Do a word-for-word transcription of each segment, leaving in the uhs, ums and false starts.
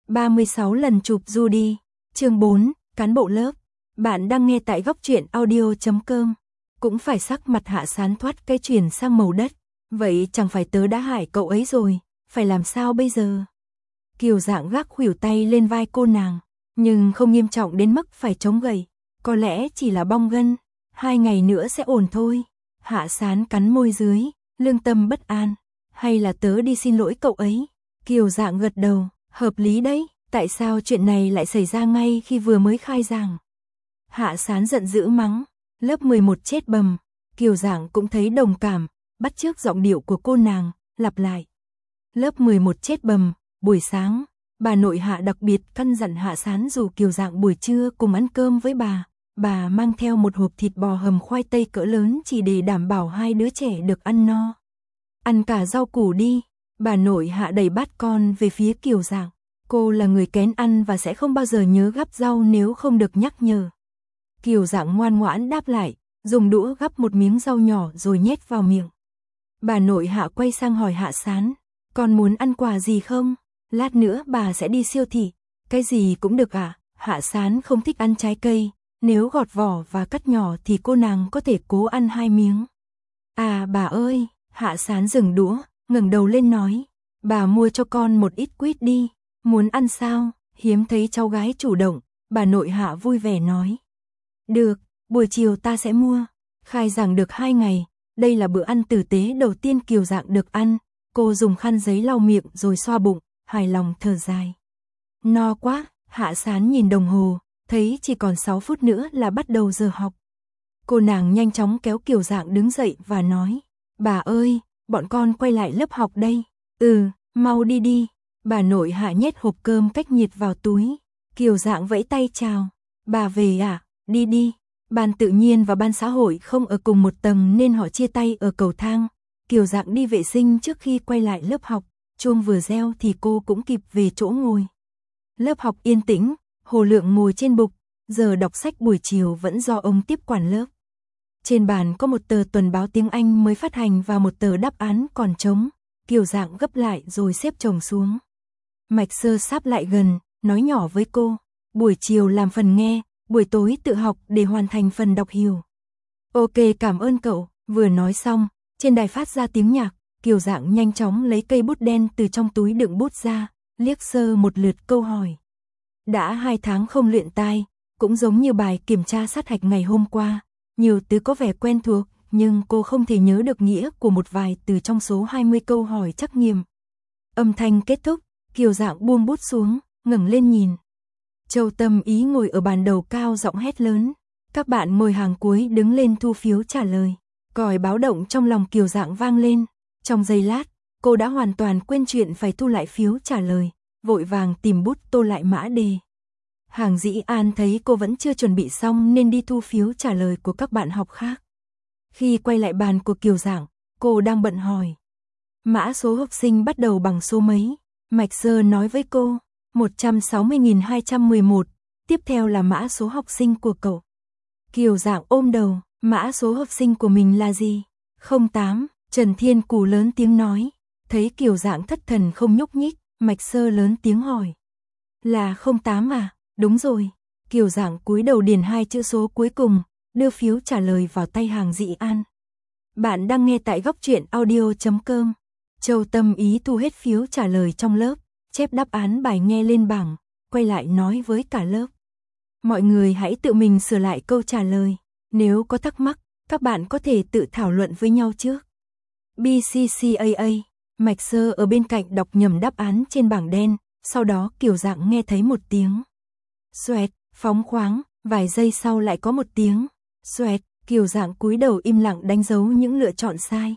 ba mươi sáu lần chụp Judy. Chương bốn, cán bộ lớp. Bạn đang nghe tại góc truyện audio chấm com. Cũng phải sắc mặt Hạ Sán thoát cái chuyển sang màu đất. Vậy chẳng phải tớ đã hại cậu ấy rồi, phải làm sao bây giờ? Kiều Dạng gác khuỷu tay lên vai cô nàng, nhưng không nghiêm trọng đến mức phải chống gậy. Có lẽ chỉ là bong gân, hai ngày nữa sẽ ổn thôi. Hạ Sán cắn môi dưới, lương tâm bất an. Hay là tớ đi xin lỗi cậu ấy? Kiều Dạng gật đầu, hợp lý đấy, tại sao chuyện này lại xảy ra ngay khi vừa mới khai giảng? Hạ Sán giận dữ mắng, lớp mười một chết bầm. Kiều Dạng cũng thấy đồng cảm, bắt chước giọng điệu của cô nàng, lặp lại. Lớp mười một chết bầm. Buổi sáng, bà nội Hạ đặc biệt căn dặn Hạ Sán dù Kiều Dạng buổi trưa cùng ăn cơm với bà. Bà mang theo một hộp thịt bò hầm khoai tây cỡ lớn chỉ để đảm bảo hai đứa trẻ được ăn no. Ăn cả rau củ đi. Bà nội Hạ đẩy bát con về phía Kiều Dạng. Cô là người kén ăn và sẽ không bao giờ nhớ gắp rau nếu không được nhắc nhở. Kiều Dạng ngoan ngoãn đáp lại, dùng đũa gắp một miếng rau nhỏ rồi nhét vào miệng. Bà nội Hạ quay sang hỏi Hạ Sán, con muốn ăn quà gì không? Lát nữa bà sẽ đi siêu thị. Cái gì cũng được ạ. À? Hạ Sán không thích ăn trái cây, nếu gọt vỏ và cắt nhỏ thì cô nàng có thể cố ăn hai miếng. À bà ơi, Hạ Sán dừng đũa, ngẩng đầu lên nói, bà mua cho con một ít quýt đi. Muốn ăn sao? Hiếm thấy cháu gái chủ động, bà nội Hạ vui vẻ nói. Được, buổi chiều ta sẽ mua. Khai giảng được hai ngày, đây là bữa ăn tử tế đầu tiên Kiều Dạng được ăn. Cô dùng khăn giấy lau miệng rồi xoa bụng, hài lòng thở dài. No quá, Hạ Sán nhìn đồng hồ, thấy chỉ còn sáu phút nữa là bắt đầu giờ học. Cô nàng nhanh chóng kéo Kiều Dạng đứng dậy và nói, bà ơi, bọn con quay lại lớp học đây. Ừ, mau đi đi. Bà nội Hạ nhét hộp cơm cách nhiệt vào túi. Kiều Dạng vẫy tay chào. Bà về à? Đi đi. Ban tự nhiên và ban xã hội không ở cùng một tầng nên họ chia tay ở cầu thang. Kiều Dạng đi vệ sinh trước khi quay lại lớp học. Chuông vừa reo thì cô cũng kịp về chỗ ngồi. Lớp học yên tĩnh, Hồ Lượng ngồi trên bục. Giờ đọc sách buổi chiều vẫn do ông tiếp quản lớp. Trên bàn có một tờ tuần báo tiếng Anh mới phát hành và một tờ đáp án còn trống. Kiều Dạng gấp lại rồi xếp chồng xuống. Mạch Sơ sáp lại gần, nói nhỏ với cô. Buổi chiều làm phần nghe, buổi tối tự học để hoàn thành phần đọc hiểu. Ok, cảm ơn cậu. Vừa nói xong, trên đài phát ra tiếng nhạc. Kiều Dạng nhanh chóng lấy cây bút đen từ trong túi đựng bút ra, liếc sơ một lượt câu hỏi. Đã hai tháng không luyện tai, cũng giống như bài kiểm tra sát hạch ngày hôm qua. Nhiều từ có vẻ quen thuộc, nhưng cô không thể nhớ được nghĩa của một vài từ trong số hai mươi câu hỏi trắc nghiệm. Âm thanh kết thúc, Kiều Dạng buông bút xuống, ngẩng lên nhìn. Châu Tâm Ý ngồi ở bàn đầu cao giọng hét lớn. Các bạn ngồi hàng cuối đứng lên thu phiếu trả lời. Còi báo động trong lòng Kiều Dạng vang lên. Trong giây lát, cô đã hoàn toàn quên chuyện phải thu lại phiếu trả lời, vội vàng tìm bút tô lại mã đề. Hàng Dĩ An thấy cô vẫn chưa chuẩn bị xong nên đi thu phiếu trả lời của các bạn học khác. Khi quay lại bàn của Kiều Dạng, cô đang bận hỏi. Mã số học sinh bắt đầu bằng số mấy? Mạch Sơ nói với cô, một trăm sáu mươi nghìn hai trăm mười một, tiếp theo là mã số học sinh của cậu. Kiều Dạng ôm đầu, mã số học sinh của mình là gì? không tám. Trần Thiên Cù lớn tiếng nói, thấy Kiều Dạng thất thần không nhúc nhích, Mạch Sơ lớn tiếng hỏi. Là không tám à? Đúng rồi. Kiều Dạng cúi đầu điền hai chữ số cuối cùng, đưa phiếu trả lời vào tay Hàng Dĩ An. Bạn đang nghe tại góc truyện audio chấm com. Châu Tâm Ý thu hết phiếu trả lời trong lớp, chép đáp án bài nghe lên bảng, quay lại nói với cả lớp. Mọi người hãy tự mình sửa lại câu trả lời. Nếu có thắc mắc, các bạn có thể tự thảo luận với nhau trước. bê xê xê a a, Mạch Sơ ở bên cạnh đọc nhầm đáp án trên bảng đen, sau đó Kiều Dạng nghe thấy một tiếng. Xoẹt, phóng khoáng, vài giây sau lại có một tiếng. Xoẹt, Kiều Dạng cúi đầu im lặng đánh dấu những lựa chọn sai.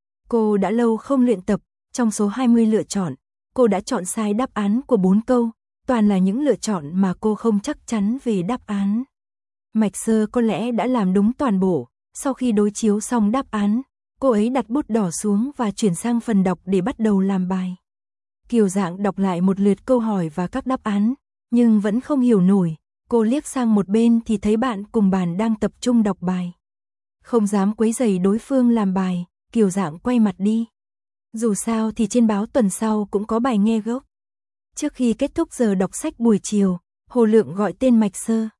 Cô đã lâu không luyện tập, trong số hai mươi lựa chọn, cô đã chọn sai đáp án của bốn câu, toàn là những lựa chọn mà cô không chắc chắn về đáp án. Mạch Sơ có lẽ đã làm đúng toàn bộ, sau khi đối chiếu xong đáp án, cô ấy đặt bút đỏ xuống và chuyển sang phần đọc để bắt đầu làm bài. Kiều Dạng đọc lại một lượt câu hỏi và các đáp án, nhưng vẫn không hiểu nổi. Cô liếc sang một bên thì thấy bạn cùng bàn đang tập trung đọc bài. Không dám quấy rầy đối phương làm bài, Kiều Dạng quay mặt đi. Dù sao thì trên báo tuần sau cũng có bài nghe gốc. Trước khi kết thúc giờ đọc sách buổi chiều, Hồ Lượng gọi tên Mạch Sơ.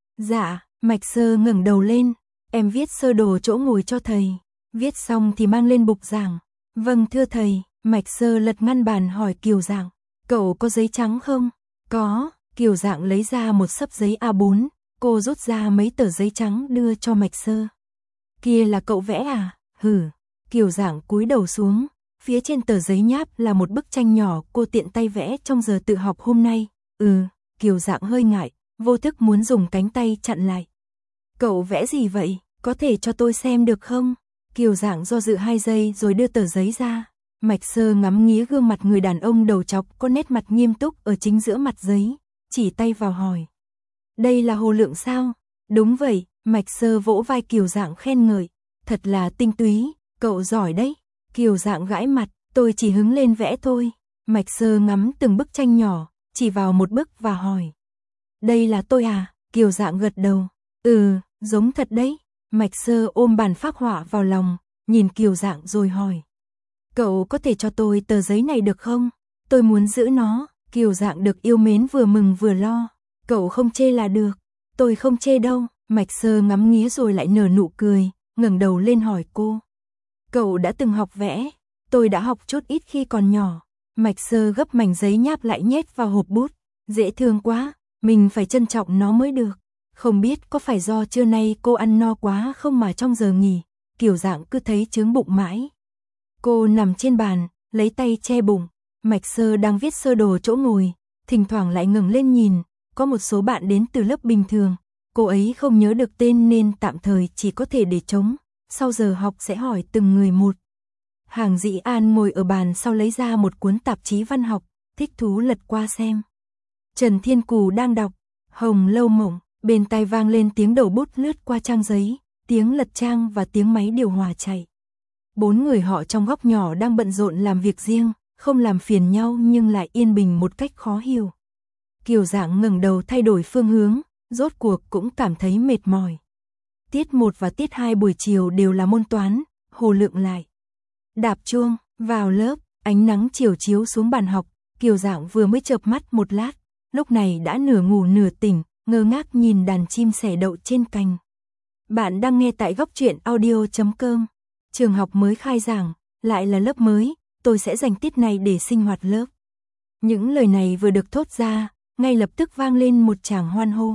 Dạ, Mạch Sơ ngẩng đầu lên, em viết sơ đồ chỗ ngồi cho thầy. Viết xong thì mang lên bục giảng. Vâng thưa thầy. Mạch Sơ lật ngăn bàn hỏi Kiều Dạng, cậu có giấy trắng không? Có. Kiều Dạng lấy ra một xấp giấy A bốn, cô rút ra mấy tờ giấy trắng đưa cho Mạch Sơ. Kia là cậu vẽ à? Hử. Kiều Dạng cúi đầu xuống, phía trên tờ giấy nháp là một bức tranh nhỏ cô tiện tay vẽ trong giờ tự học hôm nay. Ừ, Kiều Dạng hơi ngại, vô thức muốn dùng cánh tay chặn lại. Cậu vẽ gì vậy? Có thể cho tôi xem được không? Kiều Dạng do dự hai giây rồi đưa tờ giấy ra. Mạch Sơ ngắm nghía gương mặt người đàn ông đầu trọc có nét mặt nghiêm túc ở chính giữa mặt giấy, chỉ tay vào hỏi. Đây là Hồ Lượng sao? Đúng vậy, Mạch Sơ vỗ vai Kiều Dạng khen ngợi. Thật là tinh túy, cậu giỏi đấy. Kiều Dạng gãi mặt, tôi chỉ hứng lên vẽ thôi. Mạch Sơ ngắm từng bức tranh nhỏ, chỉ vào một bức và hỏi. Đây là tôi à? Kiều Dạng gật đầu. Ừ, giống thật đấy. Mạch Sơ ôm bản phác họa vào lòng, nhìn Kiều Dạng rồi hỏi. Cậu có thể cho tôi tờ giấy này được không? Tôi muốn giữ nó. Kiều Dạng được yêu mến vừa mừng vừa lo. Cậu không chê là được. Tôi không chê đâu. Mạch Sơ ngắm nghía rồi lại nở nụ cười, ngẩng đầu lên hỏi cô. Cậu đã từng học vẽ? Tôi đã học chút ít khi còn nhỏ. Mạch Sơ gấp mảnh giấy nháp lại nhét vào hộp bút. Dễ thương quá, mình phải trân trọng nó mới được. Không biết có phải do trưa nay cô ăn no quá không mà trong giờ nghỉ, Kiều Dạng cứ thấy chướng bụng mãi. Cô nằm trên bàn, lấy tay che bụng. Mạch Sơ đang viết sơ đồ chỗ ngồi, thỉnh thoảng lại ngẩng lên nhìn. Có một số bạn đến từ lớp bình thường, cô ấy không nhớ được tên nên tạm thời chỉ có thể để trống. Sau giờ học sẽ hỏi từng người một. Hàng Dĩ An ngồi ở bàn sau lấy ra một cuốn tạp chí văn học, thích thú lật qua xem. Trần Thiên Cù đang đọc Hồng Lâu Mộng, bên tai vang lên tiếng đầu bút lướt qua trang giấy, tiếng lật trang và tiếng máy điều hòa chạy. Bốn người họ trong góc nhỏ đang bận rộn làm việc riêng, không làm phiền nhau nhưng lại yên bình một cách khó hiểu. Kiều Dạng ngẩng đầu thay đổi phương hướng, rốt cuộc cũng cảm thấy mệt mỏi. Tiết một và tiết hai buổi chiều đều là môn toán, Hồ Lượng lại. Đạp chuông, vào lớp, ánh nắng chiều chiếu xuống bàn học, Kiều Dạng vừa mới chợp mắt một lát, lúc này đã nửa ngủ nửa tỉnh, ngơ ngác nhìn đàn chim sẻ đậu trên cành. Bạn đang nghe tại góc truyện audio chấm com. Trường học mới khai giảng, lại là lớp mới, tôi sẽ dành tiết này để sinh hoạt lớp. Những lời này vừa được thốt ra, ngay lập tức vang lên một tràng hoan hô.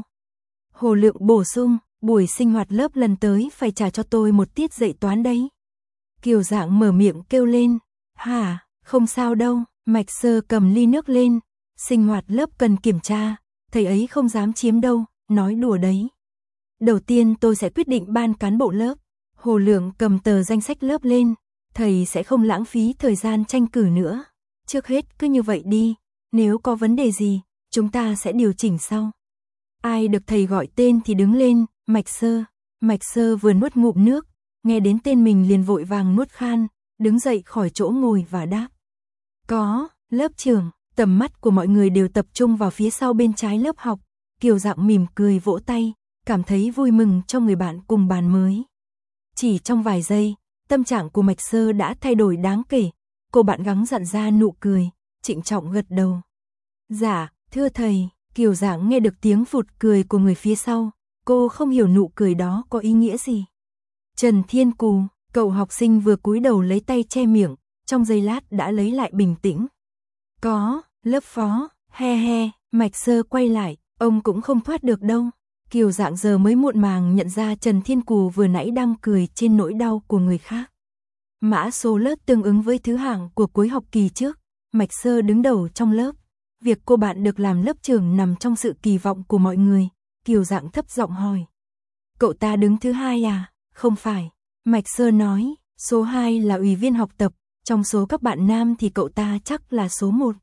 Hồ Lượng bổ sung, buổi sinh hoạt lớp lần tới phải trả cho tôi một tiết dạy toán đấy. Kiều Dạng mở miệng kêu lên. Hả, không sao đâu. Mạch Sơ cầm ly nước lên. Sinh hoạt lớp cần kiểm tra, thầy ấy không dám chiếm đâu, nói đùa đấy. Đầu tiên tôi sẽ quyết định ban cán bộ lớp. Hồ Lượng cầm tờ danh sách lớp lên. Thầy sẽ không lãng phí thời gian tranh cử nữa. Trước hết cứ như vậy đi, nếu có vấn đề gì, chúng ta sẽ điều chỉnh sau. Ai được thầy gọi tên thì đứng lên. Mạch Sơ. Mạch Sơ vừa nuốt ngụm nước, nghe đến tên mình liền vội vàng nuốt khan, đứng dậy khỏi chỗ ngồi và đáp. Có, lớp trưởng. Tầm mắt của mọi người đều tập trung vào phía sau bên trái lớp học. Kiều Dạng mỉm cười vỗ tay, cảm thấy vui mừng cho người bạn cùng bàn mới. Chỉ trong vài giây, tâm trạng của Mạch Sơ đã thay đổi đáng kể. Cô bạn gắng dặn ra nụ cười, trịnh trọng gật đầu. Dạ, thưa thầy. Kiều Dạng nghe được tiếng phụt cười của người phía sau. Cô không hiểu nụ cười đó có ý nghĩa gì. Trần Thiên Cù, cậu học sinh vừa cúi đầu lấy tay che miệng, trong giây lát đã lấy lại bình tĩnh. Có, lớp phó, he he. Mạch Sơ quay lại, ông cũng không thoát được đâu. Kiều Dạng giờ mới muộn màng nhận ra Trần Thiên Cù vừa nãy đang cười trên nỗi đau của người khác. Mã số lớp tương ứng với thứ hạng của cuối học kỳ trước. Mạch Sơ đứng đầu trong lớp. Việc cô bạn được làm lớp trưởng nằm trong sự kỳ vọng của mọi người. Kiều Dạng thấp giọng hỏi. Cậu ta đứng thứ hai à? Không phải. Mạch Sơ nói, số hai là ủy viên học tập, trong số các bạn nam thì cậu ta chắc là số một.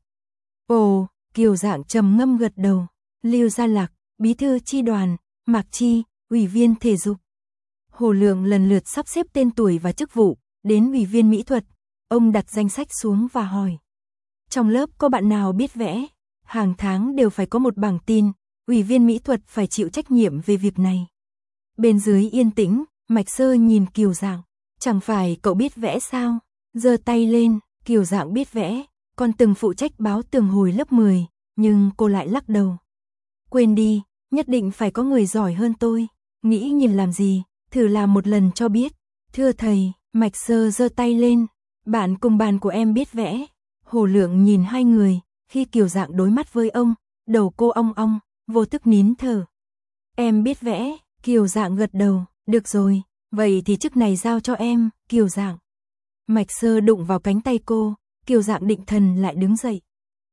Ồ, Kiều Dạng trầm ngâm gật đầu. Lưu Gia Lạc, bí thư chi đoàn, Mạc Chi, ủy viên thể dục. Hồ Lượng lần lượt sắp xếp tên tuổi và chức vụ, đến ủy viên mỹ thuật. Ông đặt danh sách xuống và hỏi. Trong lớp có bạn nào biết vẽ? Hàng tháng đều phải có một bảng tin, ủy viên mỹ thuật phải chịu trách nhiệm về việc này. Bên dưới yên tĩnh, Mạch Sơ nhìn Kiều Dạng. Chẳng phải cậu biết vẽ sao? Giơ tay lên, Kiều Dạng biết vẽ, còn từng phụ trách báo tường hồi lớp mười, nhưng cô lại lắc đầu. Quên đi, nhất định phải có người giỏi hơn tôi, nghĩ nhìn làm gì, thử làm một lần cho biết. Thưa thầy, Mạch Sơ giơ tay lên, bạn cùng bàn của em biết vẽ. Hồ Lượng nhìn hai người, khi Kiều Dạng đối mắt với ông, đầu cô ong ong, vô thức nín thở. Em biết vẽ, Kiều Dạng gật đầu, được rồi, vậy thì chức này giao cho em, Kiều Dạng. Mạch Sơ đụng vào cánh tay cô, Kiều Dạng định thần lại đứng dậy.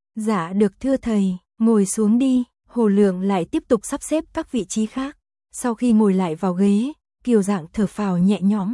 Dạ được thưa thầy, ngồi xuống đi. Hồ Lượng lại tiếp tục sắp xếp các vị trí khác. Sau khi ngồi lại vào ghế, Kiều Dạng thở phào nhẹ nhõm.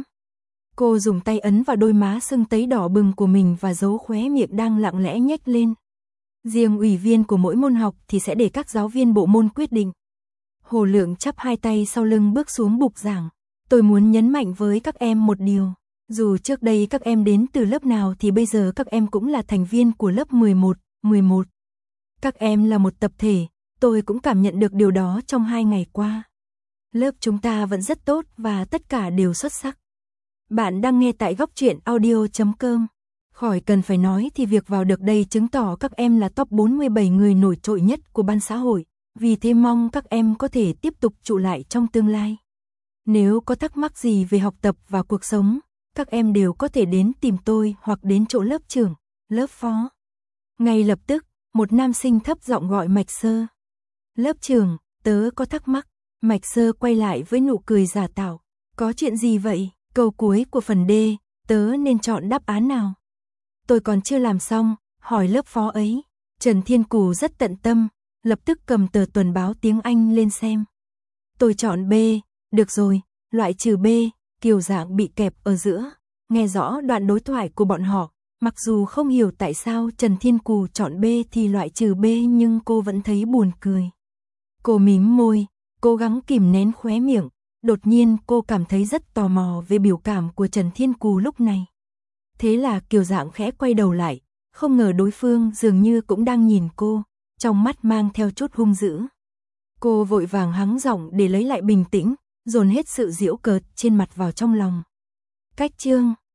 Cô dùng tay ấn vào đôi má sưng tấy đỏ bừng của mình và giấu khóe miệng đang lặng lẽ nhếch lên. Riêng ủy viên của mỗi môn học thì sẽ để các giáo viên bộ môn quyết định. Hồ Lượng chắp hai tay sau lưng bước xuống bục giảng. Tôi muốn nhấn mạnh với các em một điều. Dù trước đây các em đến từ lớp nào thì bây giờ các em cũng là thành viên của lớp mười một, mười một. Các em là một tập thể. Tôi cũng cảm nhận được điều đó trong hai ngày qua. Lớp chúng ta vẫn rất tốt và tất cả đều xuất sắc. Bạn đang nghe tại góc truyện audio chấm com. Khỏi cần phải nói thì việc vào được đây chứng tỏ các em là top bốn mươi bảy người nổi trội nhất của ban xã hội. Vì thế mong các em có thể tiếp tục trụ lại trong tương lai. Nếu có thắc mắc gì về học tập và cuộc sống, các em đều có thể đến tìm tôi hoặc đến chỗ lớp trưởng, lớp phó. Ngay lập tức, một nam sinh thấp giọng gọi Mạch Sơ. Lớp trưởng, tớ có thắc mắc. Mạch Sơ quay lại với nụ cười giả tạo. Có chuyện gì vậy? Câu cuối của phần D, tớ nên chọn đáp án nào? Tôi còn chưa làm xong, hỏi lớp phó ấy. Trần Thiên Cù rất tận tâm, lập tức cầm tờ tuần báo tiếng Anh lên xem. Tôi chọn B, được rồi, loại trừ B. Kiều Dạng bị kẹp ở giữa, nghe rõ đoạn đối thoại của bọn họ. Mặc dù không hiểu tại sao Trần Thiên Cù chọn B thì loại trừ B nhưng cô vẫn thấy buồn cười. Cô mím môi, cố gắng kìm nén khóe miệng. Đột nhiên cô cảm thấy rất tò mò về biểu cảm của Trần Thiên Cù lúc này. Thế là Kiều Dạng khẽ quay đầu lại, không ngờ đối phương dường như cũng đang nhìn cô, trong mắt mang theo chút hung dữ. Cô vội vàng hắng giọng để lấy lại bình tĩnh, dồn hết sự giễu cợt trên mặt vào trong lòng. Cách chương